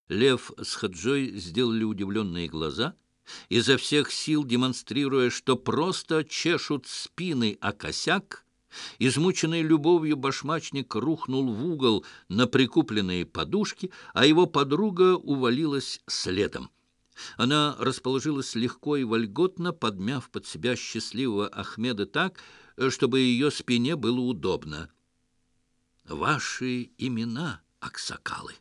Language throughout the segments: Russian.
Лев с Хаджой сделали удивленные глаза, изо всех сил демонстрируя, что просто чешут спины о косяк. Измученный любовью башмачник рухнул в угол на прикупленные подушки, а его подруга увалилась следом. Она расположилась легко и вольготно, подмяв под себя счастливого Ахмеда так, чтобы ее спине было удобно. «Ваши имена, аксакалы!»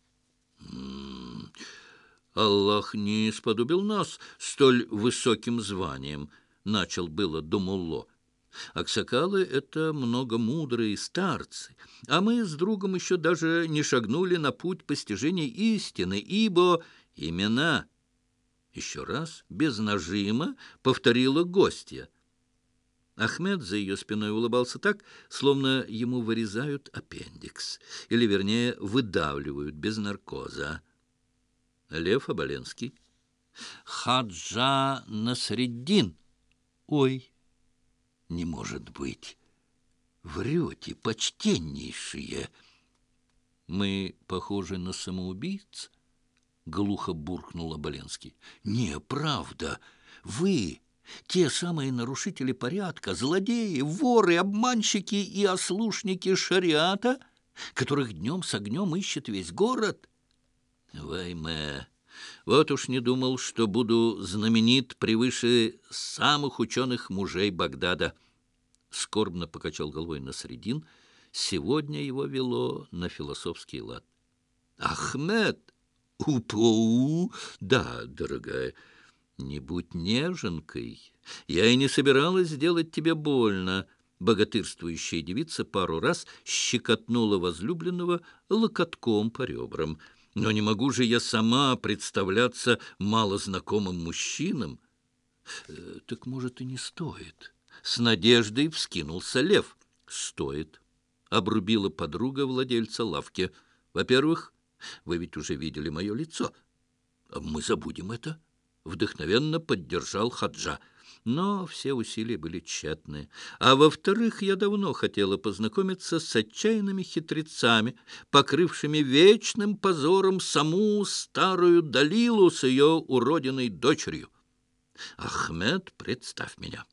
«Аллах не сподобил нас столь высоким званием», — начал было Думулло. «Аксакалы — это многомудрые старцы, а мы с другом еще даже не шагнули на путь постижения истины, ибо имена...» Еще раз, без нажима, повторила гостья. Ахмед за ее спиной улыбался так, словно ему вырезают аппендикс, или, вернее, выдавливают без наркоза. Лев Оболенский. Хаджа Насреддин. Ой, не может быть. Врете, почтеннейшие. Мы похожи на самоубийц? Глухо буркнул Оболенский. Не, правда. Вы, те самые нарушители порядка, злодеи, воры, обманщики и ослушники шариата, которых днем с огнем ищет весь город? Вайме, вот уж не думал, что буду знаменит превыше самых ученых мужей Багдада. Скорбно покачал головой Насреддин. Сегодня его вело на философский лад. Ахмед! Упоу! Да, дорогая, не будь неженкой. Я и не собиралась сделать тебе больно. Богатырствующая девица пару раз щекотнула возлюбленного локотком по ребрам. Но не могу же я сама представляться малознакомым мужчинам. Так, может, и не стоит. С надеждой вскинулся Лев. Стоит. Обрубила подруга владельца лавки. Во-первых, вы ведь уже видели мое лицо. Мы забудем это. Вдохновенно поддержал Хаджа. Но все усилия были тщетны. А во-вторых, я давно хотела познакомиться с отчаянными хитрецами, покрывшими вечным позором саму старую Далилу с ее уродиной дочерью. Ахмед, представь меня.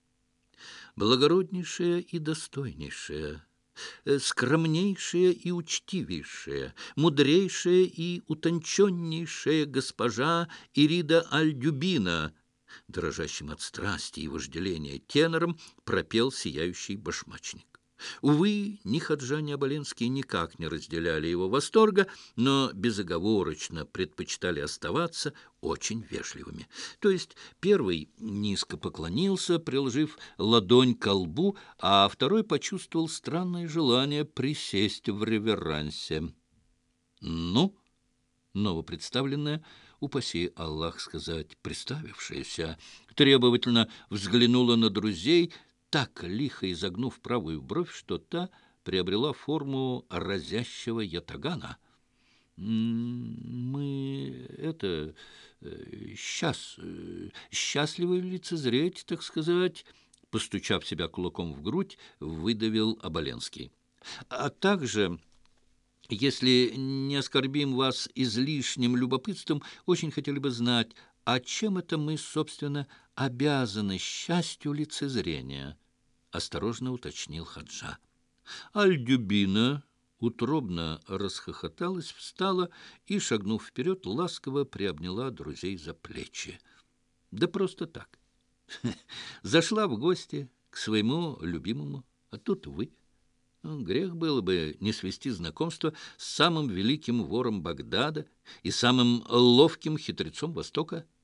Благороднейшая и достойнейшая, скромнейшая и учтивейшая, мудрейшая и утонченнейшая госпожа Ирида Аль-Дюбина, дрожащим от страсти и вожделения тенором пропел сияющий башмачник. Увы, ни Хаджа, ни Оболенский никак не разделяли его восторга, но безоговорочно предпочитали оставаться очень вежливыми. То есть первый низко поклонился, приложив ладонь ко лбу, а второй почувствовал странное желание присесть в реверансе. «Ну?» Новопредставленная, упаси Аллах сказать, представившаяся, требовательно взглянула на друзей, так лихо изогнув правую бровь, что та приобрела форму разящего ятагана. «Мы счастливы лицезреть, так сказать», постучав себя кулаком в грудь, выдавил Оболенский. «А также...» Если не оскорбим вас излишним любопытством, очень хотели бы знать, а чем это мы, собственно, обязаны счастью лицезрения?» — осторожно уточнил Хаджа. Аль-Дюбина утробно расхохоталась, встала и, шагнув вперед, ласково приобняла друзей за плечи. Да просто так. Зашла в гости к своему любимому, а тут вы. Грех было бы не свести знакомство с самым великим вором Багдада и самым ловким хитрецом Востока.